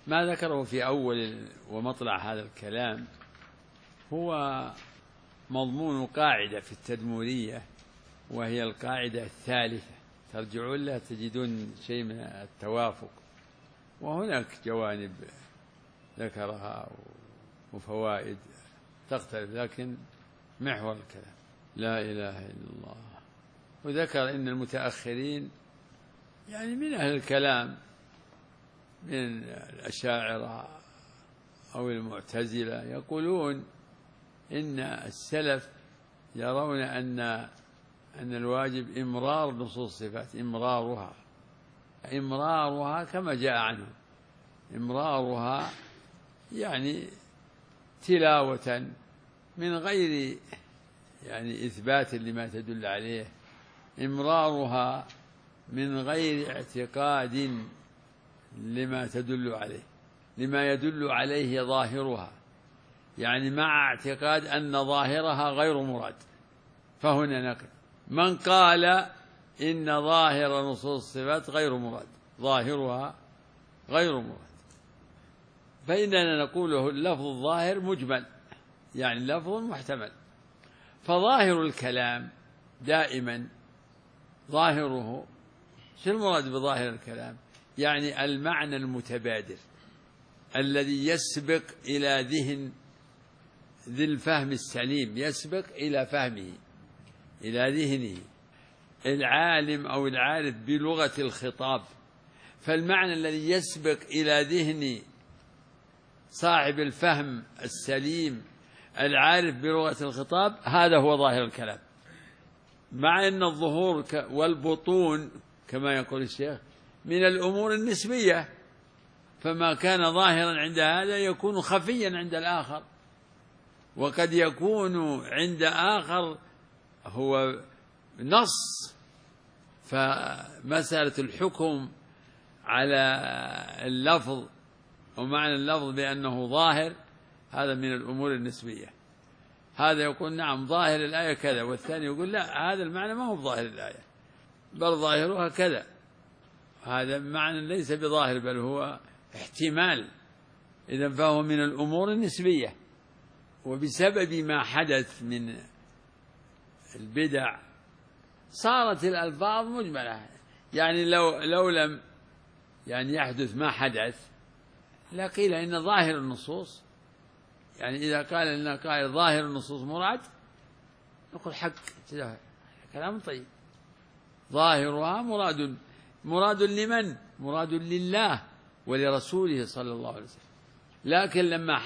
ما ذكره في أول ومطلع هذا الكلام هو مضمون قاعدة في التدمورية، وهي القاعدة الثالثة، ترجعون لها تجدون شيء من التوافق، وهناك جوانب ذكرها وفوائد تختلف، لكن محور الكلام لا إله إلا الله. وذكر إن المتأخرين يعني من أهل الكلام من الأشاعرة أو المعتزلة يقولون إن السلف يرون أن الواجب إمرار نصوص الصفات، إمرارها كما جاء عنهم، إمرارها يعني تلاوة من غير يعني إثبات لما تدل عليه، إمرارها من غير اعتقاد لما تدل عليه، لما يدل عليه ظاهرها، يعني مع اعتقاد أن ظاهرها غير مراد. فهنا نقل من قال إن ظاهر نصوص الصفات غير مراد، ظاهرها غير مراد، فإننا نقوله اللفظ الظاهر مجمل، يعني لفظ محتمل. فظاهر الكلام دائما ظاهره، شو المراد بظاهر الكلام؟ يعني المعنى المتبادر الذي يسبق إلى ذهن ذي الفهم السليم، يسبق إلى فهمه، إلى ذهنه العالم أو العارف بلغة الخطاب. فالمعنى الذي يسبق إلى ذهن صاحب الفهم السليم العارف بلغة الخطاب هذا هو ظاهر الكلام، مع أن الظهور والبطون كما يقول الشيخ من الأمور النسبية، فما كان ظاهرا عند هذا يكون خفيا عند الآخر، وقد يكون عند آخر هو نص. فمسألة الحكم على اللفظ ومعنى اللفظ بأنه ظاهر هذا من الأمور النسبية. هذا يقول نعم ظاهر الآية كذا، والثاني يقول لا هذا المعنى ما هو ظاهر الآية بل ظاهرها كذا، هذا معنى ليس بظاهر بل هو احتمال. إذن فهو من الأمور النسبية. وبسبب ما حدث من البدع صارت الألفاظ مجملة، يعني لو لم يعني يحدث ما حدث لقيل إن ظاهر النصوص، يعني إذا قال لنا قائل ظاهر النصوص مراد نقول حق كلام طيب، ظاهرها مراد لمن؟ مراد لله ولرسوله صلى الله عليه وسلم. لكن لما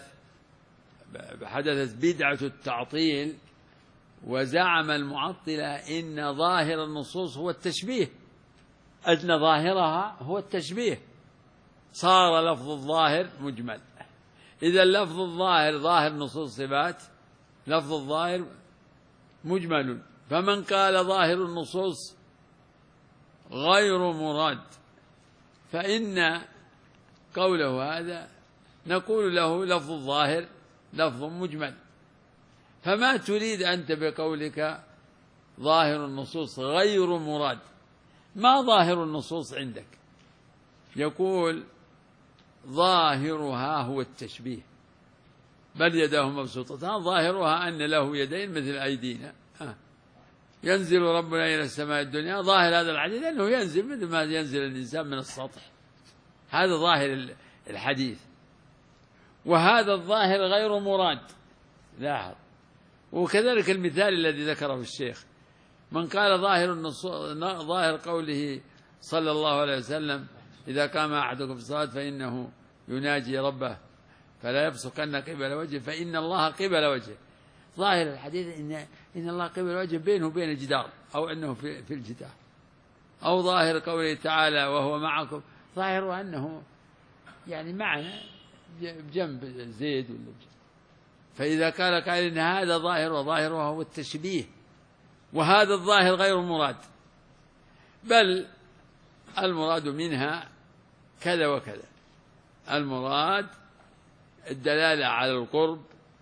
حدثت بدعة التعطيل وزعم المعطلة إن ظاهر النصوص هو التشبيه، أن ظاهرها هو التشبيه، صار لفظ الظاهر مجمل. إذا لفظ الظاهر ظاهر نصوص الصفات، لفظ الظاهر مجمل. فمن قال ظاهر النصوص غير مراد فإن قوله هذا نقول له لفظ الظاهر لفظ مجمل. فما تريد أنت بقولك ظاهر النصوص غير مراد؟ ما ظاهر النصوص عندك؟ يقول ظاهرها هو التشبيه، بل يداه مبسوطتان، ظاهرها أن له يدين مثل أيدينا. ينزل ربنا إلى السماء الدنيا، ظاهر هذا الحديث أنه ينزل مثل ما ينزل الإنسان من السطح، هذا ظاهر الحديث. وهذا الظاهر غير مراد، لاحظ. وكذلك المثال الذي ذكره الشيخ، من قال ظاهر قوله صلى الله عليه وسلم إذا قام أحدكم في الصلاة فإنه يناجي ربه فلا يبصقن قبل وجهه فإن الله قبل وجهه. ظاهر الحديث إن الله قبل وجهه بينه وبين الجدار، أو أنه في الجدار. أو ظاهر قوله تعالى وهو معكم، ظاهر أنه يعني معنا بجنب زيد ولا بجنب. فإذا قال إن هذا ظاهر وظاهرها هو التشبيه، وهذا الظاهر غير مراد، بل المراد منها كذا وكذا. المراد الدلالة على القرب،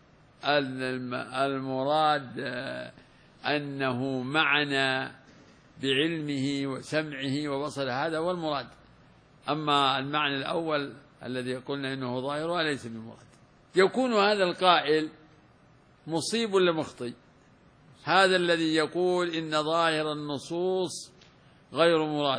المراد أنه معنا بعلمه وسمعه وبصره، هذا هو المراد. أما المعنى الأول الذي قلنا إنه ظاهرها ليس بمراد. يكون هذا القائل مصيب ولا مخطئ؟ هذا الذي يقول إن ظاهر النصوص غير مراد،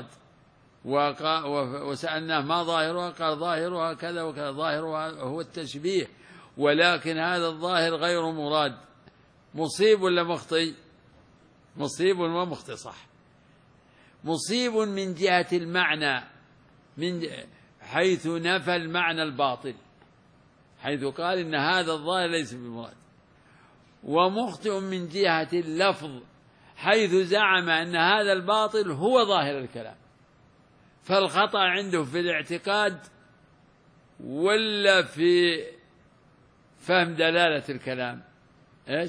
وسألناه ما ظاهرها؟ قال ظاهرها كذا وكذا، ظاهرها هو التشبيه، ولكن هذا الظاهر غير مراد. مصيب ولا مخطئ؟ مصيب ومخطئ، صح. مصيب من جهة المعنى، من حيث نفى المعنى الباطل، حيث قال إن هذا الظاهر ليس بمراد. ومخطئ من جهة اللفظ، حيث زعم أن هذا الباطل هو ظاهر الكلام. فالخطأ عنده في الاعتقاد ولا في فهم دلالة الكلام؟ إيش؟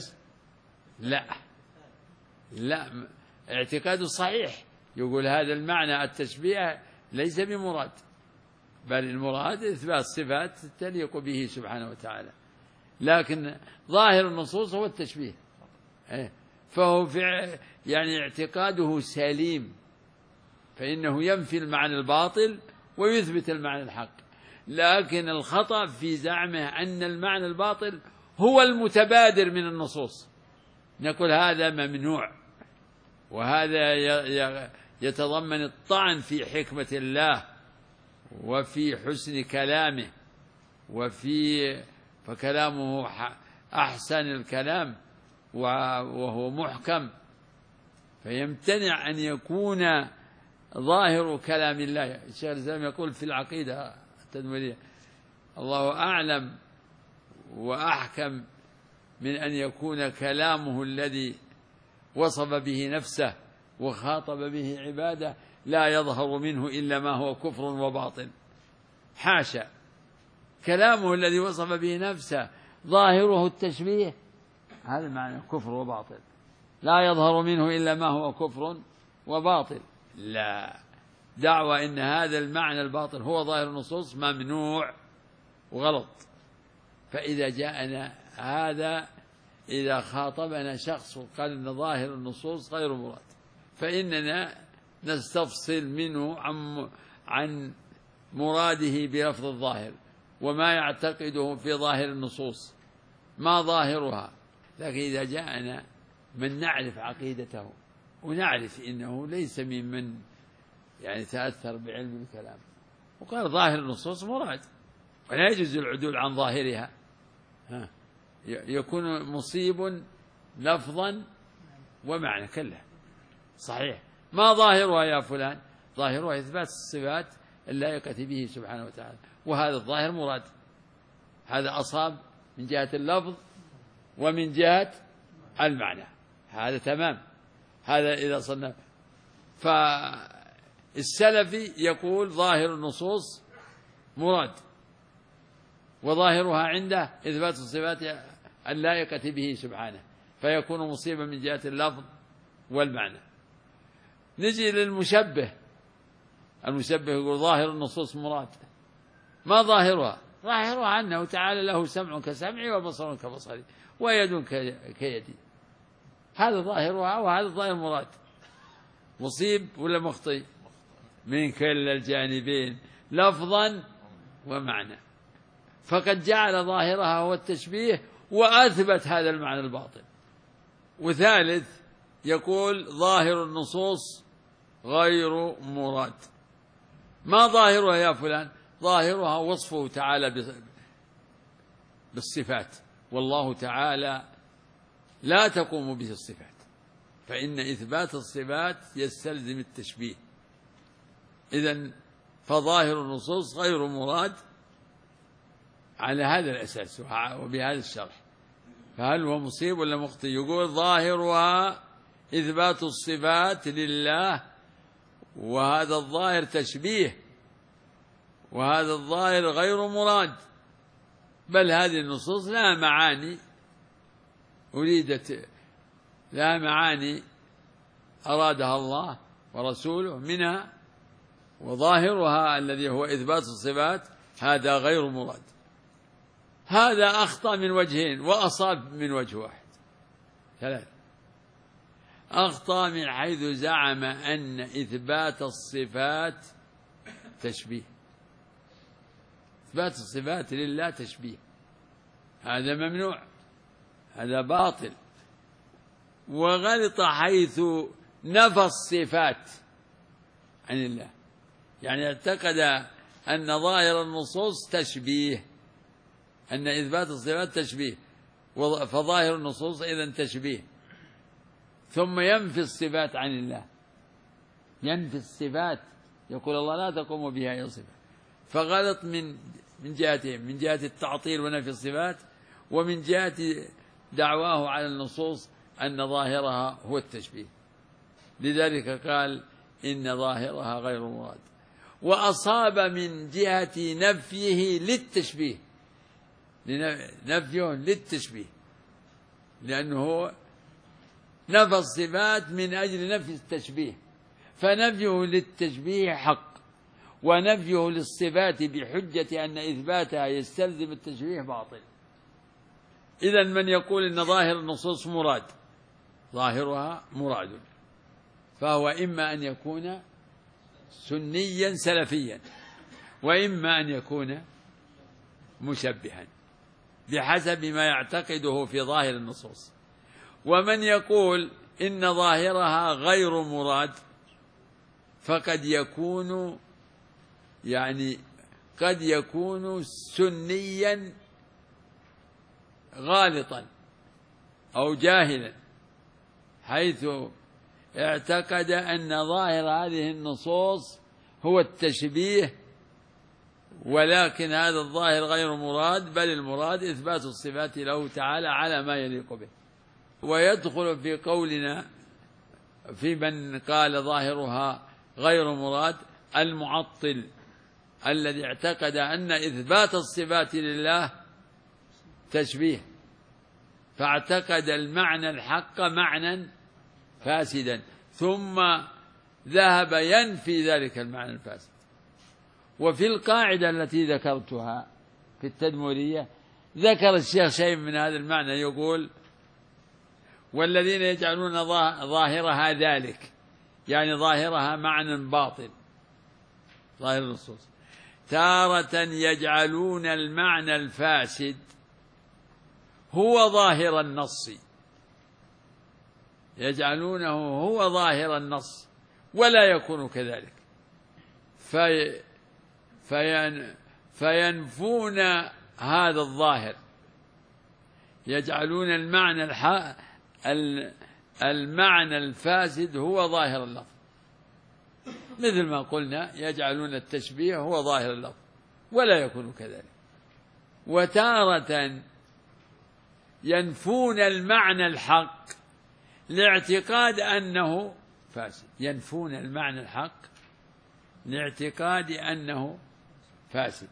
لا، اعتقاده صحيح، يقول هذا المعنى التشبيه ليس بمراد، بل المراد إثبات صفات تليق به سبحانه وتعالى، لكن ظاهر النصوص هو التشبيه. فهو يعني اعتقاده سليم، فإنه ينفي المعنى الباطل ويثبت المعنى الحق. لكن الخطأ في زعمه أن المعنى الباطل هو المتبادر من النصوص. نقول هذا ممنوع، وهذا يتضمن الطعن في حكمة الله وفي حسن كلامه، فكلامه أحسن الكلام وهو محكم، فيمتنع أن يكون ظاهر كلام الله. الشيخ الإسلام يقول في العقيدة التدمرية: الله أعلم وأحكم من أن يكون كلامه الذي وصف به نفسه وخاطب به عباده لا يظهر منه إلا ما هو كفر وباطل. حاشا، كلامه الذي وصف به نفسه ظاهره التشبيه، هذا معنى كفر وباطل، لا يظهر منه إلا ما هو كفر وباطل. لا، دعوى إن هذا المعنى الباطل هو ظاهر النصوص ممنوع وغلط. فإذا جاءنا هذا، إذا خاطبنا شخص وقال إن ظاهر النصوص غير مراد، فإننا نستفصل منه عن مراده بلفظ الظاهر وما يعتقده في ظاهر النصوص، ما ظاهرها. لكن إذا جاءنا من نعرف عقيدته ونعرف إنه ليس ممن يعني تأثر بعلم الكلام وقال ظاهر النصوص مراد ولا يجوز العدول عن ظاهرها، يكون مصيب لفظا ومعنى كله. صحيح، ما ظاهرها يا فلان؟ ظاهرها إثبات الصفات اللائقة به سبحانه وتعالى، وهذا الظاهر مراد. هذا أصاب من جهة اللفظ ومن جهة المعنى، هذا تمام. هذا إذا صنف. فالسلفي يقول ظاهر النصوص مراد، وظاهرها عنده إثبات الصفات اللائقة به سبحانه، فيكون مصيبا من جهة اللفظ والمعنى. نجي للمشبه. المشبه يقول ظاهر النصوص مراد، ما ظاهرها؟ ظاهرها أنه تعالى له سمع كسمعي وبصر كبصري ويد كيدي، هذا ظاهرها وهذا ظاهر مراد. مصيب ولا مخطئ؟ من كلا الجانبين لفظا ومعنى. فقد جعل ظاهرها هو التشبيه وأثبت هذا المعنى الباطل. وثالث يقول ظاهر النصوص غير مراد. ما ظاهرها يا فلان؟ ظاهرها وصفه تعالى بالصفات، والله تعالى لا تقوم به الصفات، فإن إثبات الصفات يستلزم التشبيه. إذن فظاهر النصوص غير مراد على هذا الأساس وبهذا الشرح. فهل هو مصيب ولا مخطئ؟ يقول ظاهرها إثبات الصفات لله، وهذا الظاهر تشبيه، وهذا الظاهر غير مراد، بل هذه النصوص لها معاني لها معاني أرادها الله ورسوله منها، وظاهرها الذي هو إثبات الصفات هذا غير مراد. هذا أخطأ من وجهين وأصاب من وجه واحد. ثلاث: أخطأ من حيث زعم أن إثبات الصفات تشبيه، إثبات الصفات لله تشبيه، هذا ممنوع، هذا باطل. وغلط حيث نفى الصفات عن الله، يعني اعتقد أن ظاهر النصوص تشبيه، أن إثبات الصفات تشبيه، فظاهر النصوص إذن تشبيه، ثم ينفي الصفات عن الله، ينفي الصفات، يقول الله لا تقوم بها أي صفة. فغلط من جهتين، من جهة التعطيل ونفي الصفات، ومن جهة دعواه على النصوص أن ظاهرها هو التشبيه، لذلك قال إن ظاهرها غير مراد. وأصاب من جهة نفيه للتشبيه، نفيه للتشبيه، لأنه نفى الصفات من أجل نفي التشبيه، فنفيه للتشبيه حق، ونفيه للصفات بحجة أن إثباتها يستلزم التشبيه باطل. إذن من يقول إن ظاهر النصوص مراد، ظاهرها مراد، فهو إما أن يكون سنيا سلفيا، وإما أن يكون مشبها بحسب ما يعتقده في ظاهر النصوص. ومن يقول إن ظاهرها غير مراد فقد يكون قد يكون سنيا غالطا أو جاهلا، حيث اعتقد أن ظاهر هذه النصوص هو التشبيه، ولكن هذا الظاهر غير مراد، بل المراد إثبات الصفات له تعالى على ما يليق به. ويدخل في قولنا في من قال ظاهرها غير مراد المعطل الذي اعتقد أن إثبات الصفات لله تشبيه، فاعتقد المعنى الحق معنى فاسدا، ثم ذهب ينفي ذلك المعنى الفاسد. وفي القاعدة التي ذكرتها في التدمرية ذكر الشيخ شيء من هذا المعنى، يقول والذين يجعلون ظاهرها ذلك، يعني ظاهرها معنى باطل، ظاهر النصوص، تارة يجعلون المعنى الفاسد هو ظاهر النص، يجعلونه هو ظاهر النص ولا يكون كذلك، فينفون هذا الظاهر، يجعلون المعنى الفاسد هو ظاهر اللفظ، مثل ما قلنا يجعلون التشبيه هو ظاهر اللفظ ولا يكون كذلك. وتارة ينفون المعنى الحق لاعتقاد أنه فاسد، ينفون المعنى الحق لاعتقاد أنه فاسد.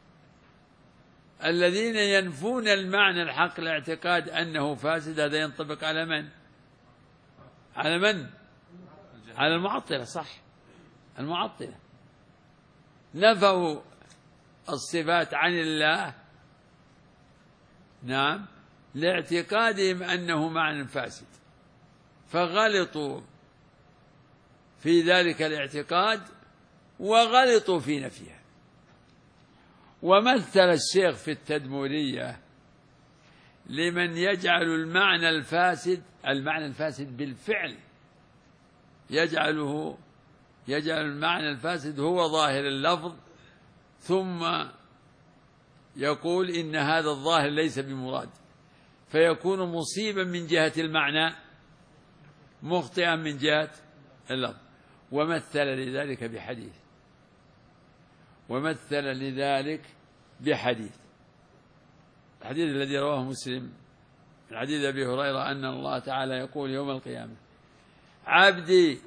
الذين ينفون المعنى الحق لاعتقاد أنه فاسد هذا ينطبق على من؟ على من؟ على المعطلة، صح، المعطلة نفوا الصفات عن الله، نعم، لاعتقادهم أنه معنى فاسد، فغلطوا في ذلك الاعتقاد وغلطوا في نفيها. ومثل الشيخ في التدمرية لمن يجعل المعنى الفاسد بالفعل، يجعل المعنى الفاسد هو ظاهر اللفظ، ثم يقول إن هذا الظاهر ليس بمراد، فيكون مصيبا من جهة المعنى مخطئا من جهة اللفظ. ومثل لذلك بحديث الحديث الذي رواه مسلم من حديث أبي هريرة أن الله تعالى يقول يوم القيامة: عبدي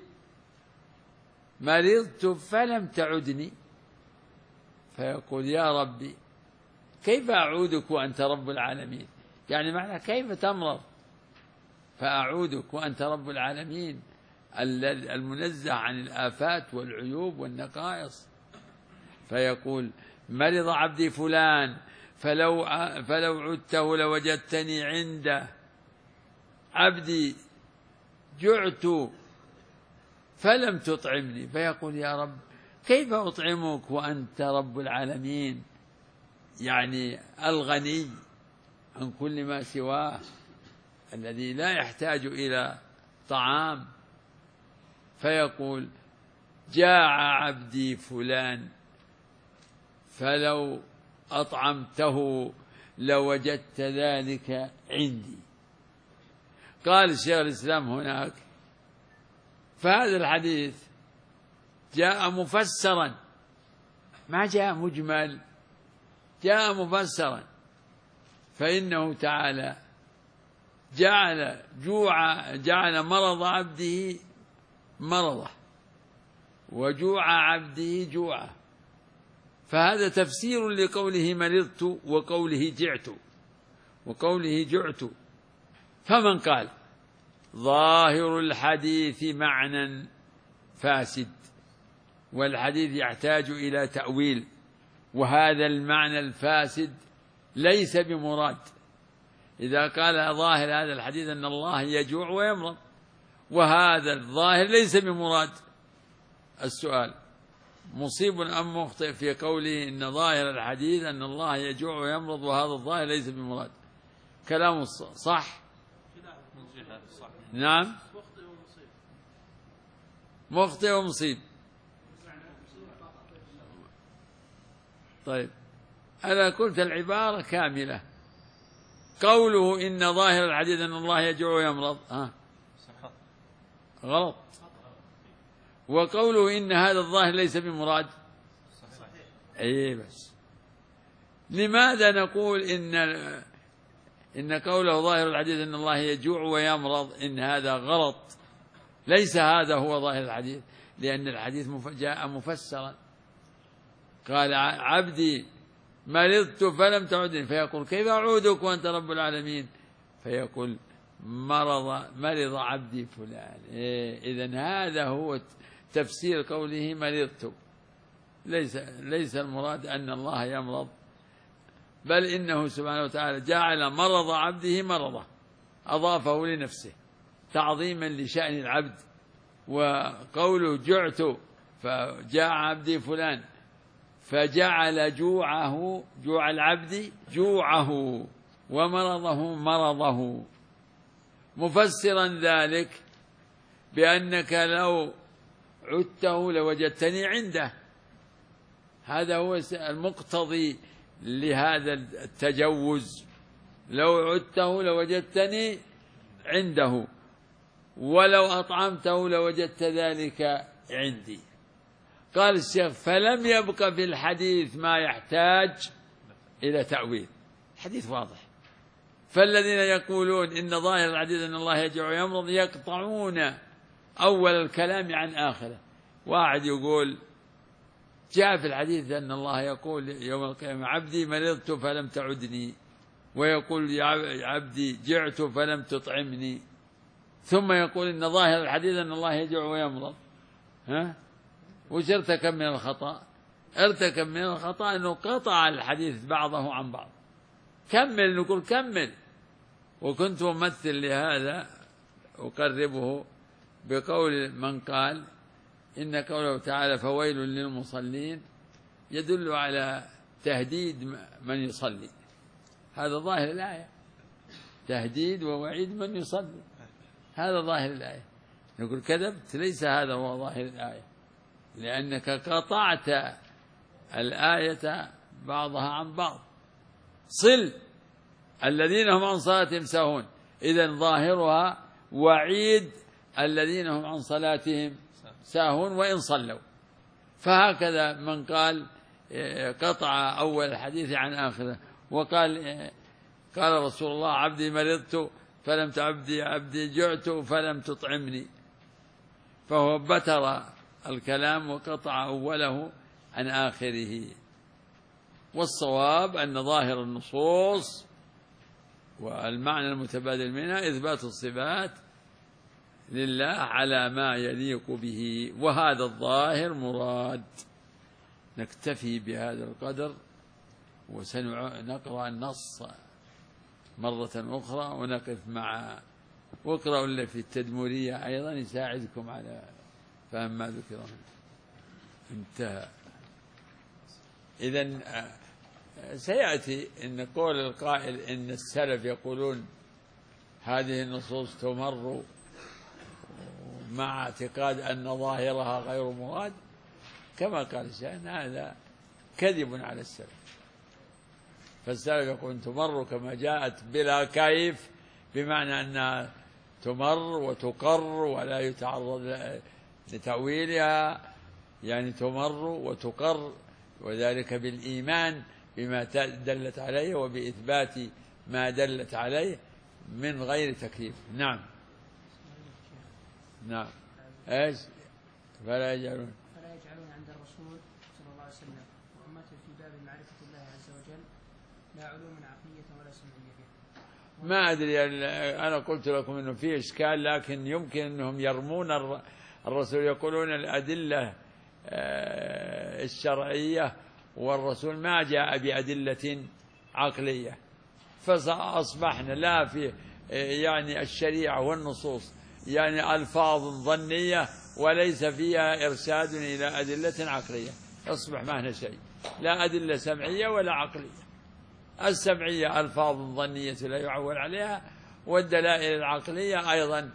مرضت فلم تعدني، فيقول يا ربي كيف أعودك وأنت رب العالمين؟ يعني معنى كيف تمرض فأعودك وأنت رب العالمين المنزه عن الآفات والعيوب والنقائص. فيقول مرض عبدي فلان فلو عدته لوجدتني عنده، عبدي جعت فلم تطعمني، فيقول يا رب كيف أطعمك وأنت رب العالمين؟ يعني الغني عن كل ما سواه، الذي لا يحتاج إلى طعام، فيقول جاع عبدي فلان فلو أطعمته لوجدت ذلك عندي. قال الشيخ الإسلام هناك: فهذا الحديث جاء مفسرا، ما جاء مجمل، جاء مفسرا، فإنه تعالى جعل مرض عبده مرضه وجوع عبده جوعه، فهذا تفسير لقوله مرضت وقوله جعت. فمن قال ظاهر الحديث معنى فاسد والحديث يحتاج إلى تأويل، وهذا المعنى الفاسد ليس بمراد، إذا قال ظاهر هذا الحديث أن الله يجوع ويمرض وهذا الظاهر ليس بمراد، السؤال مصيب أم مخطئ في قوله إن ظاهر الحديث أن الله يجوع ويمرض وهذا الظاهر ليس بمراد؟ كلام صح؟ نعم، مخطئ ومصيب. طيب، أنا قلت العبارة كاملة. قوله إن ظاهر الحديث أن الله يجوع ويمرض غلط، وقوله إن هذا الظاهر ليس بمراد أي بس. لماذا نقول إن قوله ظاهر الحديث أن الله يجوع ويمرض إن هذا غلط، ليس هذا هو ظاهر الحديث؟ لأن الحديث جاء مفسرا، قال عبدي مرضت فلم تعدني، فيقول كيف أعودك وأنت رب العالمين؟ فيقول مرض عبدي فلان. إذن هذا هو تفسير قوله مرضت، ليس المراد أن الله يمرض، بل إنه سبحانه وتعالى جعل مرض عبده مرضه، أضافه لنفسه تعظيما لشأن العبد. وقوله جعت فجاع عبدي فلان، فجعل جوع العبد جوعه ومرضه مرضه، مفسرا ذلك بأنك لو عدته لوجدتني عنده. هذا هو المقتضي لهذا التجوز، لو عدته لوجدتني عنده ولو أطعمته لوجدت ذلك عندي. قال الشيخ فلم يبق في الحديث ما يحتاج إلى تأويل، الحديث واضح. فالذين يقولون إن ظاهر الحديث أن الله يجوع ويمرض يقطعون أول الكلام عن آخره. واحد يقول جاء في الحديث أن الله يقول يوم القيامة عبدي مرضت فلم تعدني، ويقول يا عبدي جعت فلم تطعمني، ثم يقول إن ظاهر الحديث أن الله يجوع ويمرض. وش ارتكب من الخطأ؟ ارتكب من الخطأ أنه قطع الحديث بعضه عن بعض. كمل، نقول كمل. وكنت ممثل لهذا أقربه بقول من قال إن قوله تعالى فويل للمصلين يدل على تهديد من يصلي، هذا ظاهر الآية، تهديد ووعيد من يصلي، هذا ظاهر الآية. نقول كذبت، ليس هذا هو ظاهر الآية، لأنك قطعت الآية بعضها عن بعض. صل الذين هم عن صلاتهم ساهون، إذن ظاهرها وعيد الذين هم عن صلاتهم ساهون وإن صلوا. فهكذا من قال قطع أول الحديث عن آخره، وقال قال رسول الله عبدي مرضت فلم تعبدي، عبدي جعت فلم تطعمني، فهو بتر الكلام وقطع أوله عن آخره. والصواب أن ظاهر النصوص والمعنى المتبادل منها إثبات الصفات لله على ما يليق به، وهذا الظاهر مراد. نكتفي بهذا القدر وسنقرأ النص مرة أخرى ونقف مع واقرأوا اللي في التدمرية أيضا يساعدكم على فهم ما ذكر. انتهى. إذن سيأتي إن قول القائل إن السلف يقولون هذه النصوص تمر مع اعتقاد أن ظاهرها غير مراد، كما قال الشيخ هذا كذب على السلف. فالسلف يقول تمر كما جاءت بلا كيف، بمعنى أنها تمر وتقر ولا يتعرض لتأويلها، يعني تمر وتقر، وذلك بالإيمان بما دلت عليه وبإثبات ما دلت عليه من غير تكييف. نعم نعم. ايش؟ فلا يجعلون عند الرسول صلى الله عليه وسلم وأمته في باب معرفة الله عز وجل لا علوم عقلية ولا سمعية. ما أدري، أنا قلت لكم أنه في إشكال، لكن يمكن أنهم يرمون الرسول، يقولون الأدلة الشرعية والرسول ما جاء بأدلة عقلية، فأصبحنا لا في يعني الشريعة والنصوص يعني ألفاظ ظنية وليس فيها إرشاد إلى أدلة عقلية، أصبح ما هنا شيء، لا أدلة سمعية ولا عقلية. السمعية ألفاظ ظنية لا يعول عليها، والدلائل العقلية أيضا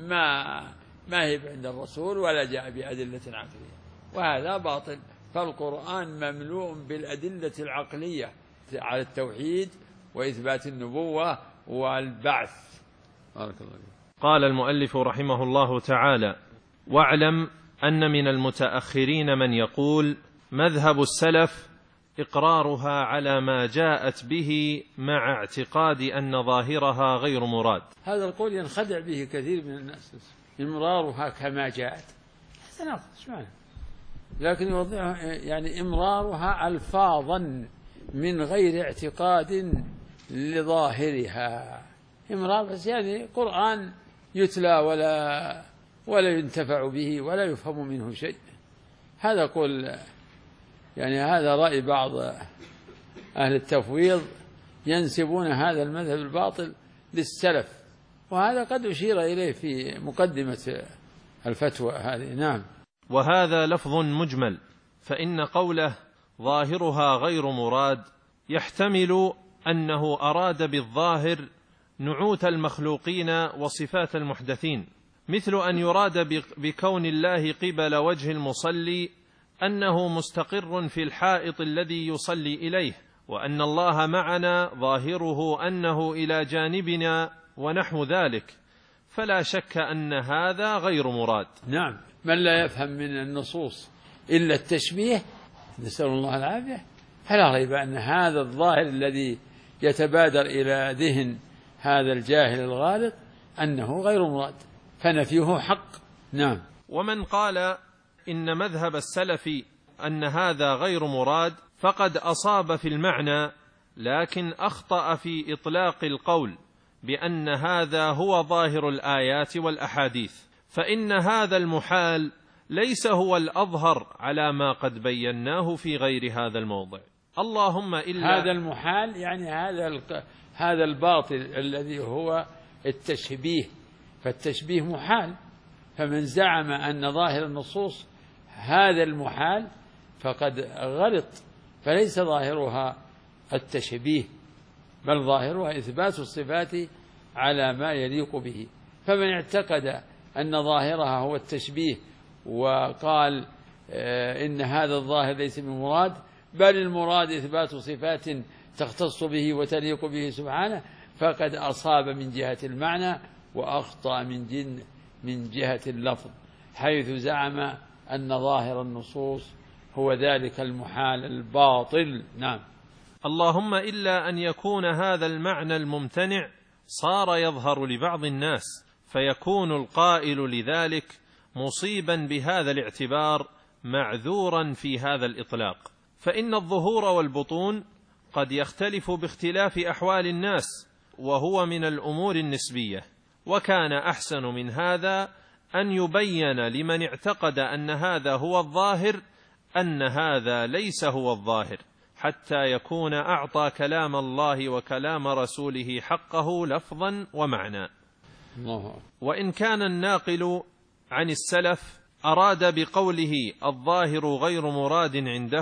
ما هي عند الرسول ولا جاء بأدلة عقلية، وهذا باطل. فالقرآن مملوء بالأدلة العقلية على التوحيد وإثبات النبوة والبعث. بارك الله فيك. قال المؤلف رحمه الله تعالى: واعلم أن من المتأخرين من يقول مذهب السلف إقرارها على ما جاءت به مع اعتقاد أن ظاهرها غير مراد. هذا القول ينخدع به كثير من الناس، إمرارها كما جاءت، هذا ناقص إيش معنى؟ لكن يوضعها يعني إمرارها ألفاظا من غير اعتقاد لظاهرها. إمرار بس يعني قرآن يتلى ولا ينتفع به ولا يفهم منه شيء. هذا قول يعني هذا رأي بعض أهل التفويض، ينسبون هذا المذهب الباطل للسلف، وهذا قد أشير إليه في مقدمة الفتوى هذه. نعم. وهذا لفظ مجمل، فإن قوله ظاهرها غير مراد يحتمل أنه أراد بالظاهر نعوت المخلوقين وصفات المحدثين، مثل أن يراد بكون الله قبل وجه المصلي أنه مستقر في الحائط الذي يصلي إليه، وأن الله معنا ظاهره أنه إلى جانبنا ونحو ذلك، فلا شك أن هذا غير مراد. نعم. من لا يفهم من النصوص إلا التشبيه، نسأل الله العافية، فلا ريب أن هذا الظاهر الذي يتبادر إلى ذهن هذا الجاهل الغالط أنه غير مراد، فنفيه حق. نعم. ومن قال إن مذهب السلف أن هذا غير مراد فقد أصاب في المعنى، لكن أخطأ في إطلاق القول بأن هذا هو ظاهر الآيات والأحاديث، فإن هذا المحال ليس هو الأظهر على ما قد بيناه في غير هذا الموضع. اللهم إلا هذا المحال يعني هذا الباطل الذي هو التشبيه، فالتشبيه محال، فمن زعم أن ظاهر النصوص هذا المحال فقد غلط، فليس ظاهرها التشبيه، بل ظاهرها إثبات الصفات على ما يليق به. فمن اعتقد أن ظاهرها هو التشبيه وقال إن هذا الظاهر ليس بمراد، بل المراد إثبات صفات تختص به وتليق به سبحانه، فقد أصاب من جهة المعنى وأخطأ من جهة اللفظ، حيث زعم أن ظاهر النصوص هو ذلك المحال الباطل. نعم. اللهم إلا أن يكون هذا المعنى الممتنع صار يظهر لبعض الناس، فيكون القائل لذلك مصيبا بهذا الاعتبار معذورا في هذا الإطلاق، فإن الظهور والبطون قد يختلف باختلاف أحوال الناس، وهو من الأمور النسبية، وكان أحسن من هذا أن يبين لمن اعتقد أن هذا هو الظاهر أن هذا ليس هو الظاهر، حتى يكون أعطى كلام الله وكلام رسوله حقه لفظا ومعنى. وإن كان الناقل عن السلف أراد بقوله الظاهر غير مراد عندهم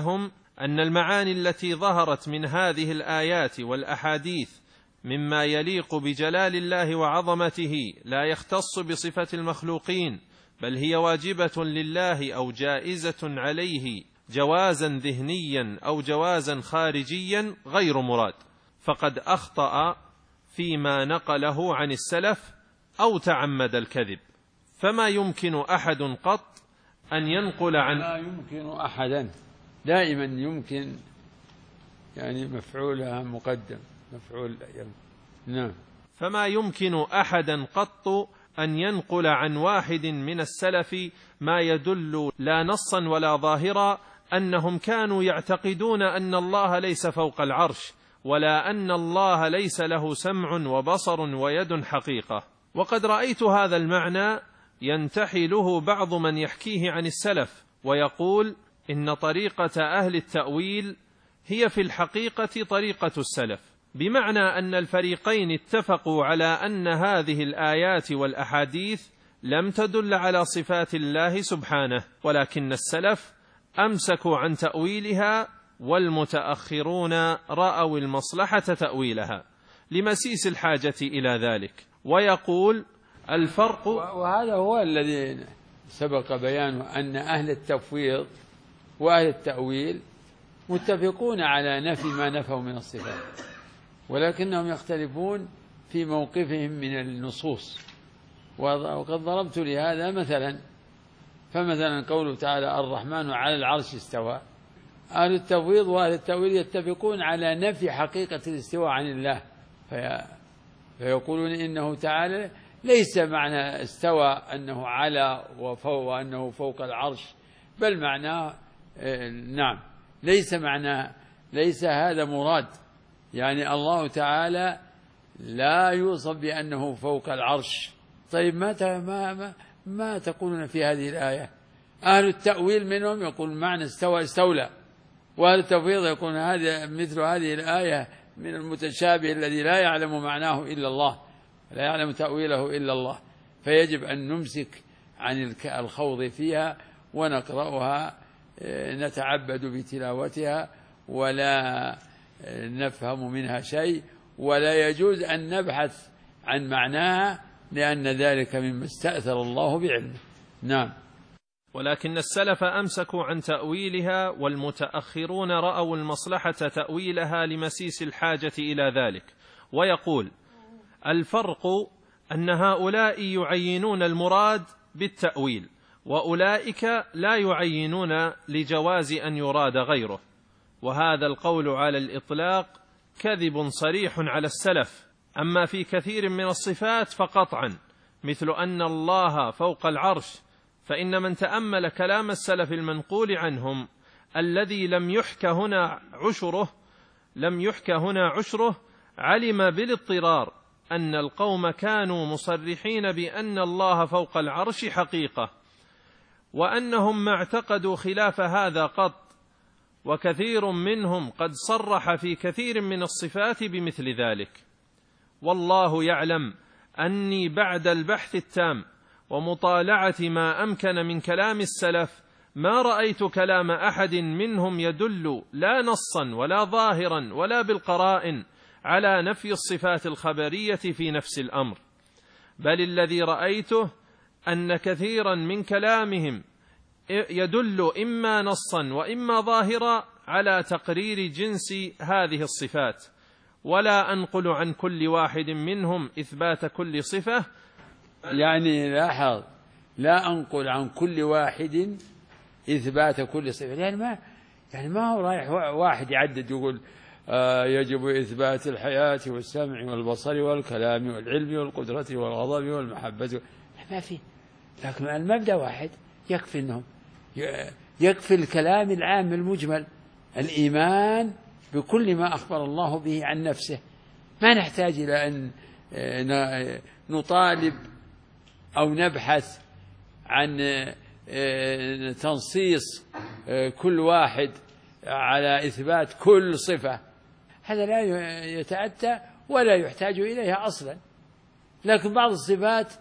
أن المعاني التي ظهرت من هذه الآيات والأحاديث مما يليق بجلال الله وعظمته لا يختص بصفة المخلوقين، بل هي واجبة لله أو جائزة عليه جوازا ذهنيا أو جوازا خارجيا غير مراد، فقد أخطأ فيما نقله عن السلف أو تعمد الكذب. فما يمكن أحد قط أن ينقل عن لا يمكن أحدا، دائما يمكن يعني مفعولها مقدم مفعول نعم. فما يمكن أحدا قط أن ينقل عن واحد من السلف ما يدل لا نصا ولا ظاهرا أنهم كانوا يعتقدون أن الله ليس فوق العرش، ولا أن الله ليس له سمع وبصر ويد حقيقة. وقد رأيت هذا المعنى ينتحله بعض من يحكيه عن السلف ويقول إن طريقة أهل التأويل هي في الحقيقة طريقة السلف، بمعنى أن الفريقين اتفقوا على أن هذه الآيات والأحاديث لم تدل على صفات الله سبحانه، ولكن السلف أمسكوا عن تأويلها والمتأخرون رأوا المصلحة تأويلها لمسيس الحاجة إلى ذلك. ويقول الفرق، وهذا هو الذي سبق بيانه، أن أهل التفويض وأهل التأويل متفقون على نفي ما نفوا من الصفات، ولكنهم يختلفون في موقفهم من النصوص. وقد ضربت لهذا مثلا، فمثلا قوله تعالى الرحمن على العرش استوى، أهل التفويض وأهل التأويل يتفقون على نفي حقيقة الاستواء عن الله، فيقولون إنه تعالى ليس معنى استوى أنه على وفوق وأنه فوق العرش، بل معناه نعم ليس هذا مراد، يعني الله تعالى لا يوصف بأنه فوق العرش. طيب ما تقولون في هذه الآية؟ أهل التأويل منهم يقول معنى استوى استولى، وأهل التفويض يقول هذا مثل هذه الآية من المتشابه الذي لا يعلم معناه إلا الله، لا يعلم تأويله إلا الله، فيجب أن نمسك عن الخوض فيها ونقرأها نتعبد بتلاوتها ولا نفهم منها شيء، ولا يجوز أن نبحث عن معناها لأن ذلك مما استأثر الله بعلمه. نعم. ولكن السلف أمسكوا عن تأويلها والمتأخرون رأوا المصلحة تأويلها لمسيس الحاجة إلى ذلك. ويقول الفرق أن هؤلاء يعينون المراد بالتأويل، وأولئك لا يعينون لجواز أن يراد غيره، وهذا القول على الإطلاق كذب صريح على السلف. أما في كثير من الصفات فقطعا، مثل أن الله فوق العرش، فإن من تأمل كلام السلف المنقول عنهم الذي لم يحك هنا عشره علم بالاضطرار أن القوم كانوا مصرحين بأن الله فوق العرش حقيقة، وأنهم ما اعتقدوا خلاف هذا قط، وكثير منهم قد صرح في كثير من الصفات بمثل ذلك. والله يعلم أني بعد البحث التام ومطالعة ما أمكن من كلام السلف ما رأيت كلام أحد منهم يدل لا نصا ولا ظاهرا ولا بالقرائن على نفي الصفات الخبرية في نفس الأمر، بل الذي رأيته أن كثيرا من كلامهم يدل إما نصا وإما ظاهرا على تقرير جنس هذه الصفات، ولا أنقل عن كل واحد منهم إثبات كل صفة. يعني لاحظ، لا أنقل عن كل واحد إثبات كل صفة، يعني ما هو رايح واحد يعدد يقول يجب إثبات الحياة والسمع والبصر والكلام والعلم والقدرة والغضب والمحبة، ما في. لكن المبدأ واحد يكفي، إنهم يكفي الكلام العام المجمل، الإيمان بكل ما أخبر الله به عن نفسه، ما نحتاج إلى أن نطالب أو نبحث عن تنصيص كل واحد على إثبات كل صفة، هذا لا يتأتى ولا يحتاج إليها أصلا. لكن بعض الصفات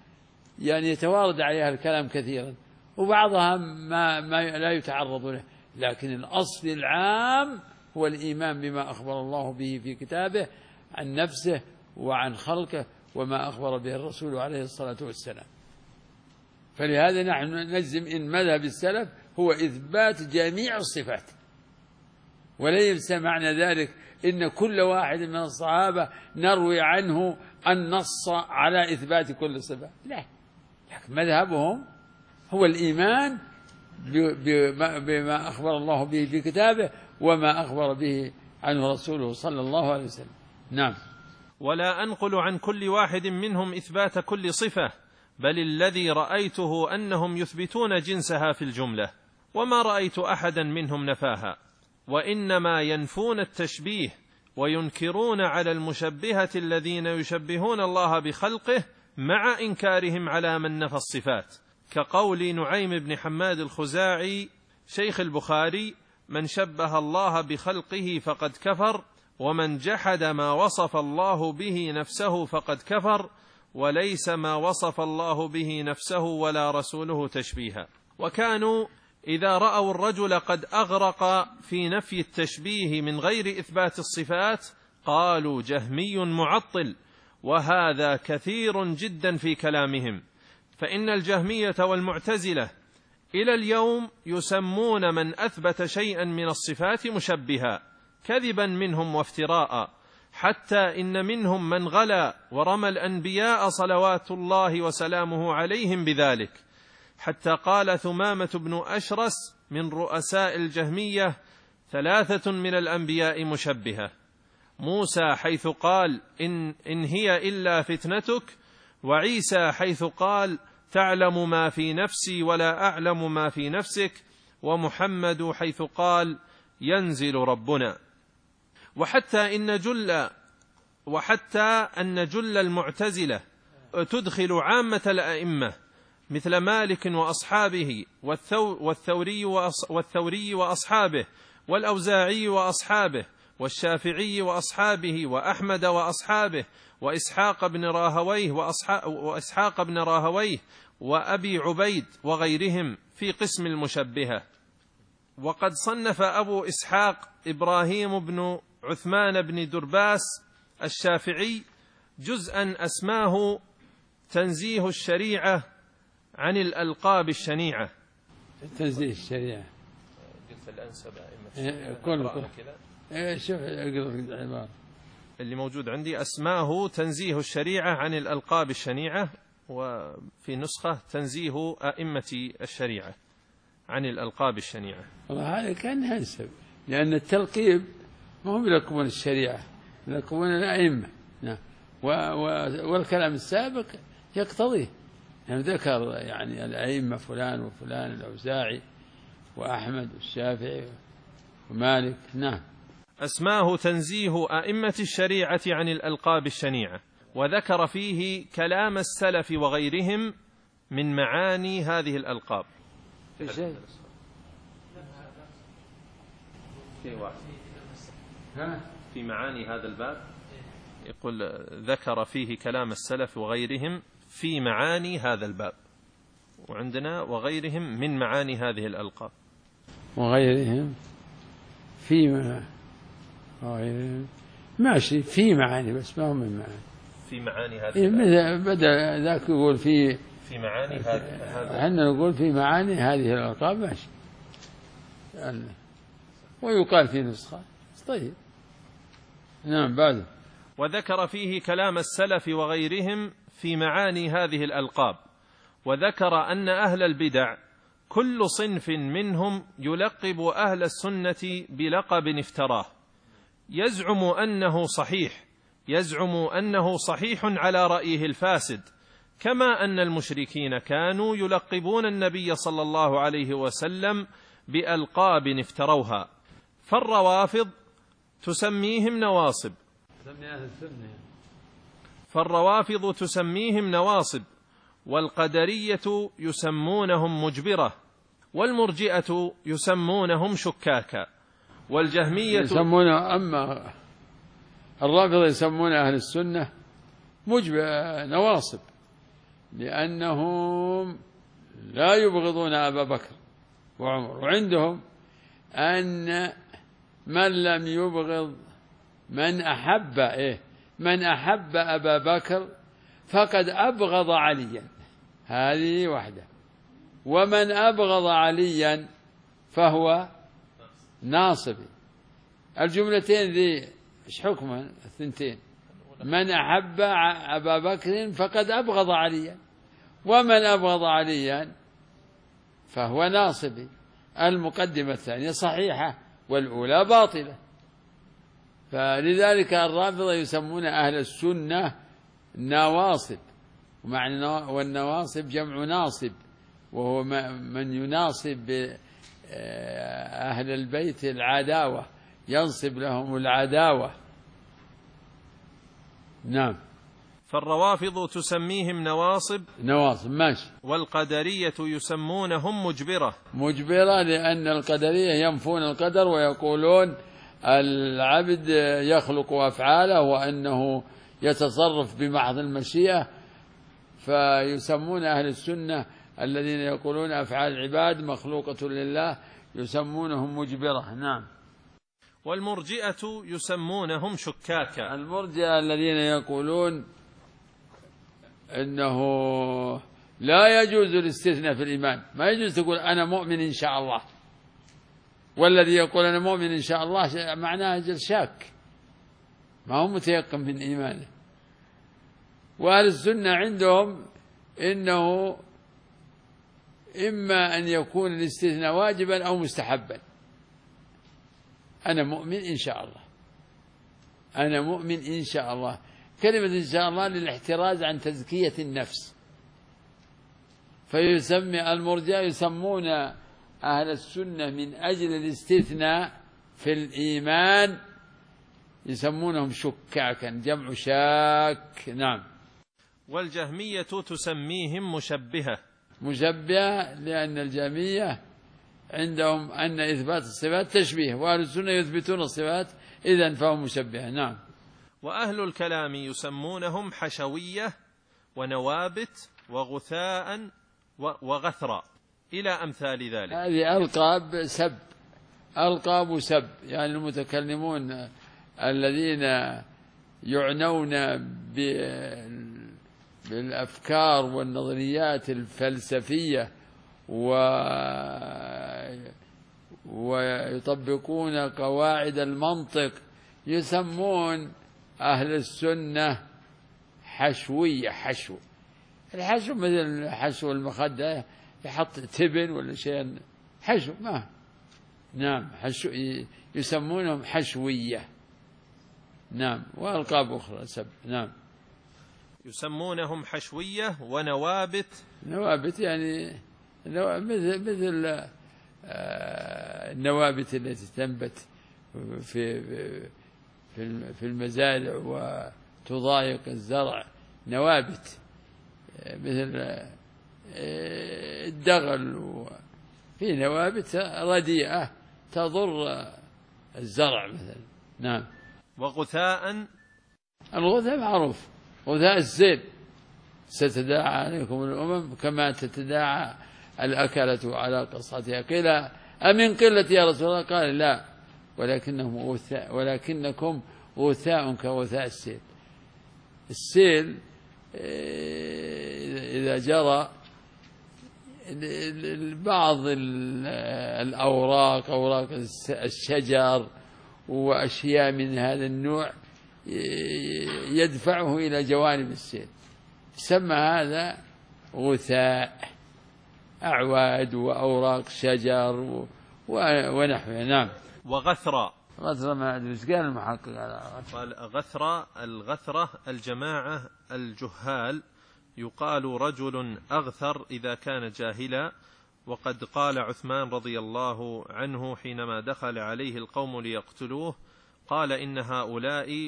يعني يتوارد عليها الكلام كثيرا، وبعضها ما لا يتعرض له، لكن الأصل العام هو الإيمان بما أخبر الله به في كتابه عن نفسه وعن خلقه وما أخبر به الرسول عليه الصلاة والسلام. فلهذا نحن نجزم إن مذهب السلف هو إثبات جميع الصفات، وليس معنى ذلك إن كل واحد من الصحابة نروي عنه النص على إثبات كل صفة، لا، لكن مذهبهم هو الإيمان بما أخبر الله به في كتابه وما أخبر به عنه رسوله صلى الله عليه وسلم. نعم. ولا أنقل عن كل واحد منهم إثبات كل صفة، بل الذي رأيته أنهم يثبتون جنسها في الجملة، وما رأيت أحدا منهم نفاها، وإنما ينفون التشبيه وينكرون على المشبهة الذين يشبهون الله بخلقه مع إنكارهم على من نفى الصفات، كقول نعيم بن حماد الخزاعي شيخ البخاري: من شبه الله بخلقه فقد كفر، ومن جحد ما وصف الله به نفسه فقد كفر، وليس ما وصف الله به نفسه ولا رسوله تشبيها. وكانوا إذا رأوا الرجل قد أغرق في نفي التشبيه من غير إثبات الصفات قالوا جهمي معطل، وهذا كثير جدا في كلامهم، فإن الجهمية والمعتزلة إلى اليوم يسمون من أثبت شيئا من الصفات مشبها كذبا منهم وافتراء، حتى إن منهم من غلا ورمى الأنبياء صلوات الله وسلامه عليهم بذلك، حتى قال ثمامة بن أشرس من رؤساء الجهمية: 3 من الأنبياء مشبهة، موسى حيث قال إن هي إلا فتنتك، وعيسى حيث قال تعلم ما في نفسي ولا أعلم ما في نفسك، ومحمد حيث قال ينزل ربنا. وحتى أن جل المعتزلة تدخل عامة الأئمة مثل مالك وأصحابه والثوري وأصحابه والأوزاعي وأصحابه والشافعي وأصحابه وأحمد وأصحابه وإسحاق بن راهويه وأبي عبيد وغيرهم في قسم المشبهة. وقد صنف أبو إسحاق إبراهيم بن عثمان بن درباس الشافعي جزءا أسماه تنزيه الشريعة عن الألقاب الشنيعة. تنزيه الشريعة قلت الأنسب شوف العبارة اللي موجود عندي، أسماه تنزيه الشريعة عن الألقاب الشنيعة، وفي نسخة تنزيه أئمة الشريعة عن الألقاب الشنيعة. والله هذا كان أنسب، لأن التلقيب ما هم يلقبون الشريعة، يلقبون الأئمة. نعم. والكلام السابق يقتضيه، يعني ذكر يعني الأئمة فلان وفلان، الأوزاعي وأحمد والشافعي ومالك. نعم. أسماه تنزيه أئمة الشريعة عن الألقاب الشنيعة، وذكر فيه كلام السلف وغيرهم من معاني هذه الألقاب. في معاني هذا الباب يقول ذكر فيه كلام السلف وغيرهم في معاني هذا الباب، وعندنا وغيرهم من معاني هذه الألقاب. وغيرهم ماشي في معاني، بس ما هو من معاني. في معاني هذه بدأ ذاك يقول في معاني هذا احنا نقول في معاني هذه الألقاب، ماشي يعني. ويقال في نسخة طيب. نعم. بعد وذكر فيه كلام السلف وغيرهم في معاني هذه الألقاب، وذكر أن أهل البدع كل صنف منهم يلقب أهل السنة بلقب افتراه، يزعم أنه صحيح على رأيه الفاسد، كما أن المشركين كانوا يلقبون النبي صلى الله عليه وسلم بألقاب افتروها. فالروافض تسميهم نواصب، والقدرية يسمونهم مجبرة، والمرجئة يسمونهم شكاكا، والجهمية يسمونه، أما الرافضة يسمون أهل السنة نواصب، لأنهم لا يبغضون أبا بكر وعمر، وعندهم أن من لم يبغض من أحب أبا بكر فقد أبغض عليا، هذه واحدة. ومن أبغض عليا فهو ناصبي. الجملتين ذي إيش حكمها الثنتين؟ من أحب أبا بكر فقد أبغض عليا، ومن أبغض عليا فهو ناصبي. المقدمة الثانية صحيحة والأولى باطلة. فلذلك الرافضة يسمون أهل السنة نواصب، والنواصب جمع ناصب، وهو من يناصب أهل البيت العداوة، ينصب لهم العداوة. نعم. فالروافض تسميهم نواصب ماشي. والقدرية يسمونهم مجبرة لأن القدرية ينفون القدر ويقولون العبد يخلق أفعاله وأنه يتصرف بمحض المشيئة، فيسمون أهل السنة الذين يقولون أفعال العباد مخلوقة لله يسمونهم مجبرة. نعم. والمرجئة يسمونهم شكاكا. المرجئة الذين يقولون إنه لا يجوز الاستثناء في الإيمان، ما يجوز تقول أنا مؤمن إن شاء الله، والذي يقول أنا مؤمن إن شاء الله معناه شاك، ما هو متيقن من إيمانه. وأهل السنة عندهم إنه إما أن يكون الاستثناء واجبا أو مستحبا. أنا مؤمن إن شاء الله، أنا مؤمن إن شاء الله. كلمة إن شاء الله للاحتراز عن تزكية النفس. فيسمي المرجئة يسمون أهل السنة من أجل الاستثناء في الإيمان يسمونهم شكاكا، جمع شاك. نعم. والجهمية تسميهم مشبهة لأن الجهمية عندهم أن إثبات الصفات تشبيه، وأهل السنة يثبتون الصفات، إذن فهم مشبهة. نعم. وأهل الكلام يسمونهم حشوية ونوابت وغثاء وغثرا إلى أمثال ذلك. هذه ألقاب سب، يعني المتكلمون الذين يعنون بالأفكار والنظريات الفلسفية ويطبقون قواعد المنطق يسمون أهل السنة حشوية. الحشو مثل حشو المخدة، يحط تبن ولا شيء حشو، ما نعم حشو، يسمونهم حشوية. نعم. وألقاب أخرى سب. نعم. يسمونهم حشوية ونوابت يعني مثل النوابت التي تنبت في المزارع وتضايق الزرع، نوابت مثل الدغل، في نوابت رديئة تضر الزرع مثلا. نعم. وغثاء، الغثاء معروف، غثاء السيل، ستداعى عليكم الأمم كما تتداعى الأكلة على قصعتها. قيل أمن قلة يا رسول الله؟ قال لا، ولكنكم غثاء كغثاء السيل. السيل إذا جرى بعض الأوراق، أوراق الشجر وأشياء من هذا النوع يدفعه إلى جوانب السيل، يسمى هذا غثاء، أعواد وأوراق شجر ونحوها. نعم. وغثرة ما أدري إيش قال المحقق. قال الغثرة الجماعة الجهال، يقال رجل أغثر إذا كان جاهلا. وقد قال عثمان رضي الله عنه حينما دخل عليه القوم ليقتلوه، قال إن هؤلاء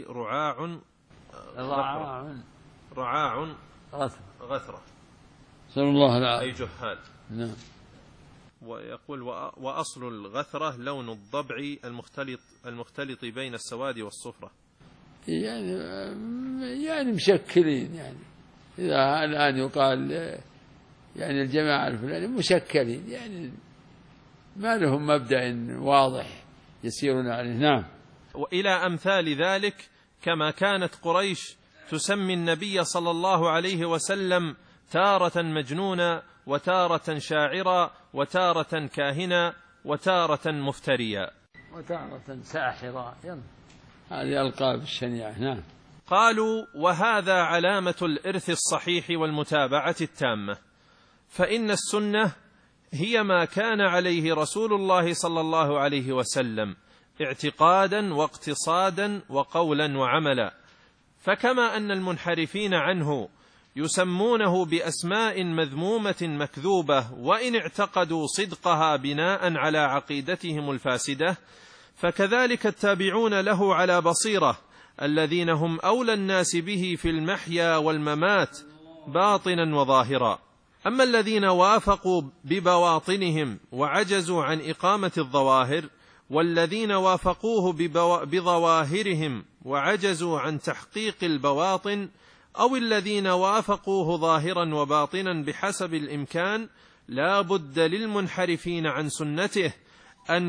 رعاع غثرة، صلى الله عليه أي جهال. نعم. ويقول وأصل الغثرة لون الضبع المختلط بين السواد والصفرة، يعني مشكلين، يعني إذا الآن يقال يعني الجماعة الفلانية مشكلين، يعني ما لهم مبدأ واضح يسيرون عليه. نعم. وإلى أمثال ذلك كما كانت قريش تسمي النبي صلى الله عليه وسلم تارة مجنونا وتارة شاعرا وتارة كاهنا وتارة مفتريا وتارة ساحرا، هذه ألقاب الشنيعة. نعم. قالوا: وهذا علامة الإرث الصحيح والمتابعة التامة، فإن السنة هي ما كان عليه رسول الله صلى الله عليه وسلم اعتقادا واقتصادا وقولا وعملا، فكما أن المنحرفين عنه يسمونه بأسماء مذمومة مكذوبة وإن اعتقدوا صدقها بناء على عقيدتهم الفاسدة، فكذلك التابعون له على بصيرة الذين هم أولى الناس به في المحيا والممات باطنا وظاهرا. أما الذين وافقوا ببواطنهم وعجزوا عن إقامة الظواهر، والذين وافقوه بظواهرهم وعجزوا عن تحقيق البواطن، أو الذين وافقوه ظاهرا وباطنا بحسب الإمكان، لا بد للمنحرفين عن سنته أن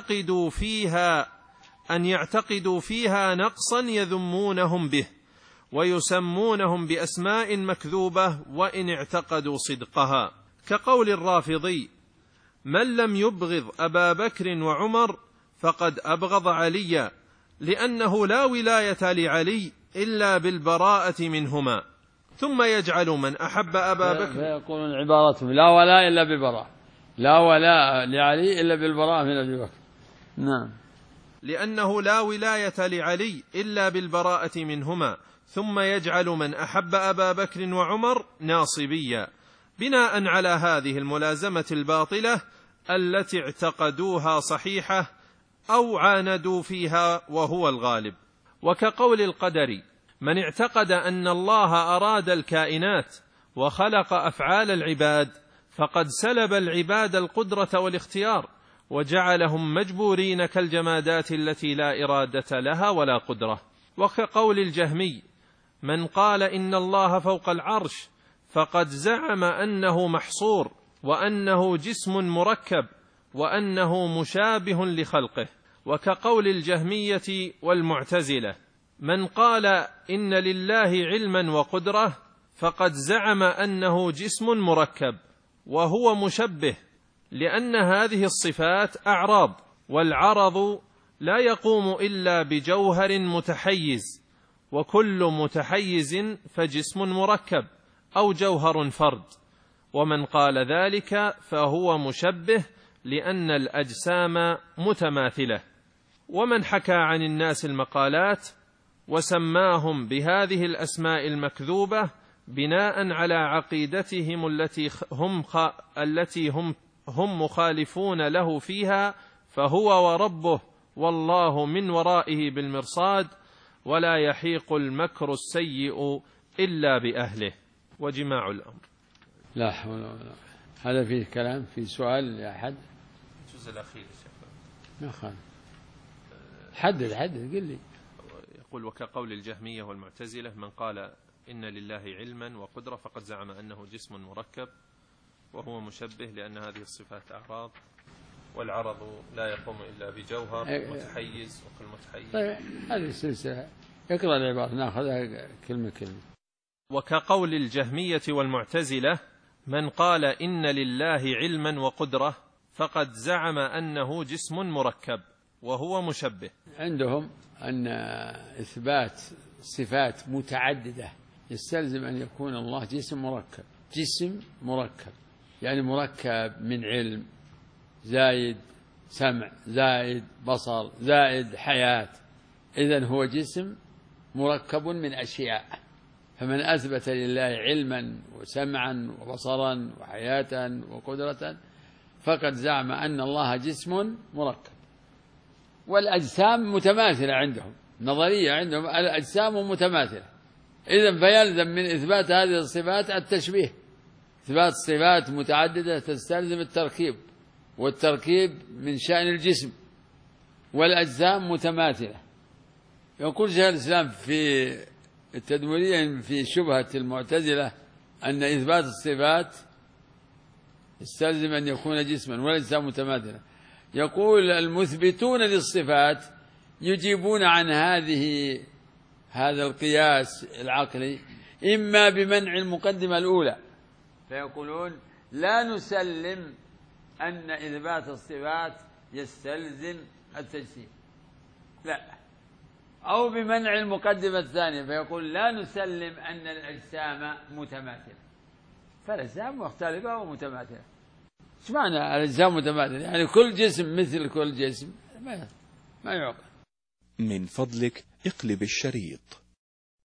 يعتقدوا فيها نقصا يذمونهم به ويسمونهم بأسماء مكذوبة وإن اعتقدوا صدقها، كقول الرافضي: من لم يبغض أبا بكر وعمر فقد أبغض عليا، لأنه لا ولاية لعلي إلا بالبراءة منهما. ثم يجعل من أحب أبا بكر، فيقولون عبارتهم: لا ولاء إلا بالبراءة، لا ولاء لعلي إلا بالبراءة من أبي بكر. نعم. لأنه لا ولاية لعلي إلا بالبراءة منهما. ثم يجعل من أحب أبا بكر وعمر ناصبيا، بناء على هذه الملازمة الباطلة التي اعتقدوها صحيحة أو عاندوا فيها وهو الغالب. وكقول القدري: من اعتقد أن الله أراد الكائنات وخلق أفعال العباد فقد سلب العباد القدرة والاختيار وجعلهم مجبورين كالجمادات التي لا إرادة لها ولا قدرة. وكقول الجهمي: من قال إن الله فوق العرش فقد زعم أنه محصور وأنه جسم مركب وأنه مشابه لخلقه. وكقول الجهمية والمعتزلة: من قال إن لله علما وقدرة فقد زعم أنه جسم مركب وهو مشبه، لأن هذه الصفات أعراض، والعرض لا يقوم إلا بجوهر متحيز، وكل متحيز فجسم مركب أو جوهر فرد. ومن قال ذلك فهو مشبه، لأن الأجسام متماثلة. ومن حكى عن الناس المقالات وسماهم بهذه الأسماء المكذوبة بناء على عقيدتهم التي هم مخالفون له فيها، فهو وربه والله من ورائه بالمرصاد، ولا يحيق المكر السيء إلا بأهله. وجماع الأمر. لا حول ولا قوة. هذا فيه كلام، في سؤال لأحد؟ الجزء الأخير ما خالف. حدد قل لي. يقول: وكقول الجهمية والمعتزلة: من قال إن لله علما وقدرة فقد زعم أنه جسم مركب وهو مشبه، لأن هذه الصفات أعراض، والعرض لا يقوم إلا بجوهر متحيز، وكل متحيز. طيب هذه السلسلة، اقرأ العبارة نأخذها كلمة كلمة. وكقول الجهمية والمعتزلة: من قال إن لله علما وقدرة فقد زعم أنه جسم مركب وهو مشبه. عندهم أن إثبات صفات متعددة يستلزم أن يكون الله جسم مركب. جسم مركب يعني مركب من علم زائد سمع زائد بصر زائد حياة، إذن هو جسم مركب من أشياء. فمن أثبت لله علما وسمعا وبصرا وحياة وقدرة فقد زعم أن الله جسم مركب. والأجسام متماثلة عندهم، نظرية عندهم الأجسام متماثلة، إذن فيلزم من إثبات هذه الصفات التشبيه. إثبات صفات متعددة تستلزم التركيب، والتركيب من شأن الجسم، والأجسام متماثلة. يقول شيخ الإسلام في التدمرية في شبهة المعتزلة أن إثبات الصفات يستلزم أن يكون جسما والأجسام متماثلة. يقول المثبتون للصفات يجيبون عن هذا القياس العقلي إما بمنع المقدمة الأولى، فيقولون لا نسلم أن إثبات الصفات يستلزم التجسيم، لا، أو بمنع المقدمة الثانية، فيقول لا نسلم أن الأجسام متماثلة، فالأجسام مختلفة ومتماثلة. ايش معنى الأجسام متماثلة؟ يعني كل جسم مثل كل جسم، ما يعقل. من فضلك اقلب الشريط.